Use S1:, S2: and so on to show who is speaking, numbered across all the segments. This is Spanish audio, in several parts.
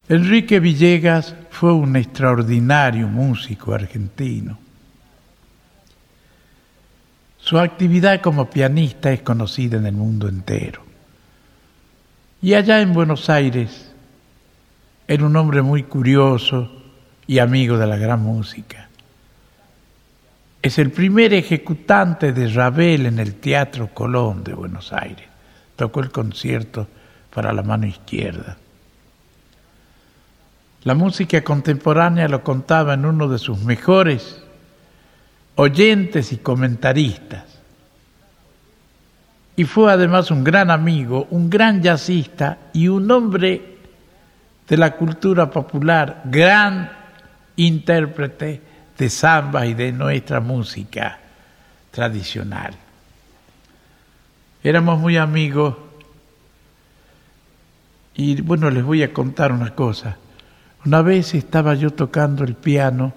S1: Enrique Villegas fue un extraordinario músico argentino. Su actividad como pianista es conocida en el mundo entero. Y allá en Buenos Aires era un hombre muy curioso y amigo de la gran música. Es el primer ejecutante de Ravel en el Teatro Colón de Buenos Aires. Tocó el concierto para la mano izquierda. La música contemporánea lo contaba en uno de sus mejores oyentes y comentaristas. Y fue además un gran amigo, un gran jazzista y un hombre de la cultura popular, gran intérprete de samba y de nuestra música tradicional. Éramos muy amigos y bueno, les voy a contar una cosa. Una vez estaba yo tocando el piano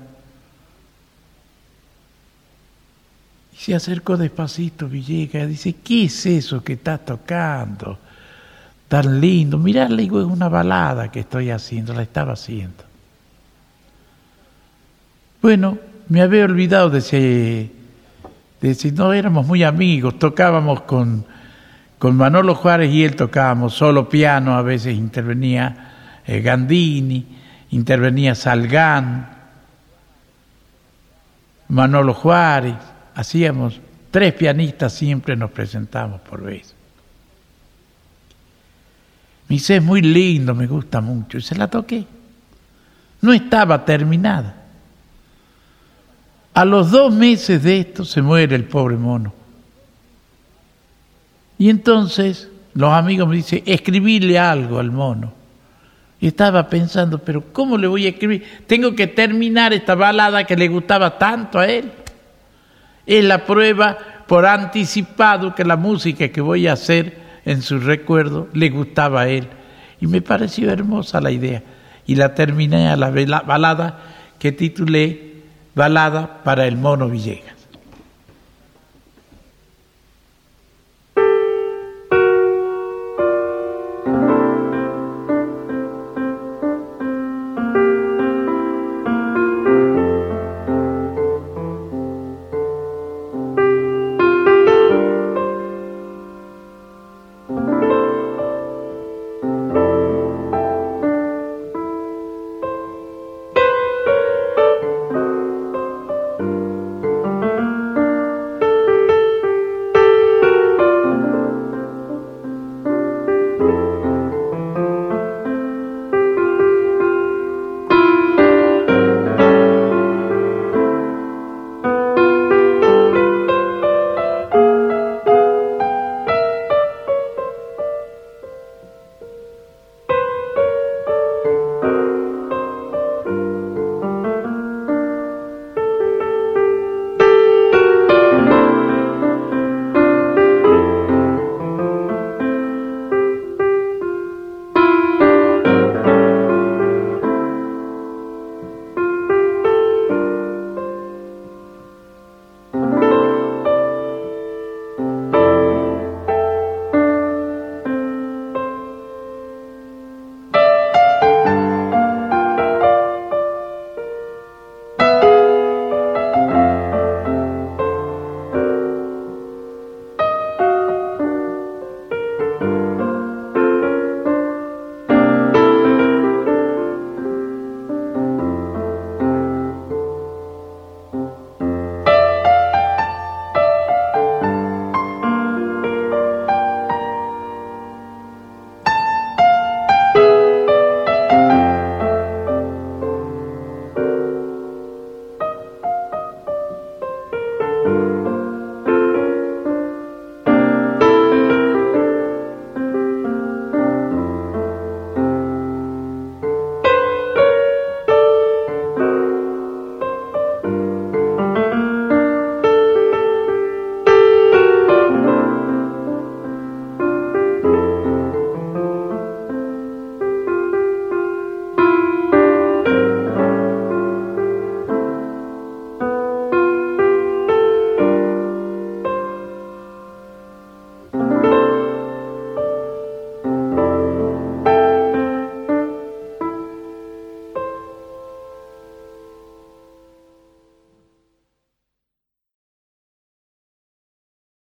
S1: y se acercó despacito Villegas y dice, ¿qué es eso que estás tocando? Tan lindo. Mirá, le digo, es una balada que estoy haciendo, la estaba haciendo. Bueno, me había olvidado de si no éramos muy amigos, tocábamos con Manolo Juárez y él tocábamos solo piano, a veces intervenía Gandini, intervenía Salgán, Manolo Juárez, hacíamos 3 pianistas, siempre nos presentamos por vez. Me dice, es muy lindo, me gusta mucho, y se la toqué. No estaba terminada. A los 2 meses de esto se muere el pobre mono. Y entonces los amigos me dicen, escribirle algo al mono. Y estaba pensando, pero ¿cómo le voy a escribir? Tengo que terminar esta balada que le gustaba tanto a él. Es la prueba por anticipado que la música que voy a hacer en su recuerdo le gustaba a él. Y me pareció hermosa la idea. Y la terminé a la balada que titulé Balada para el Mono Villegas.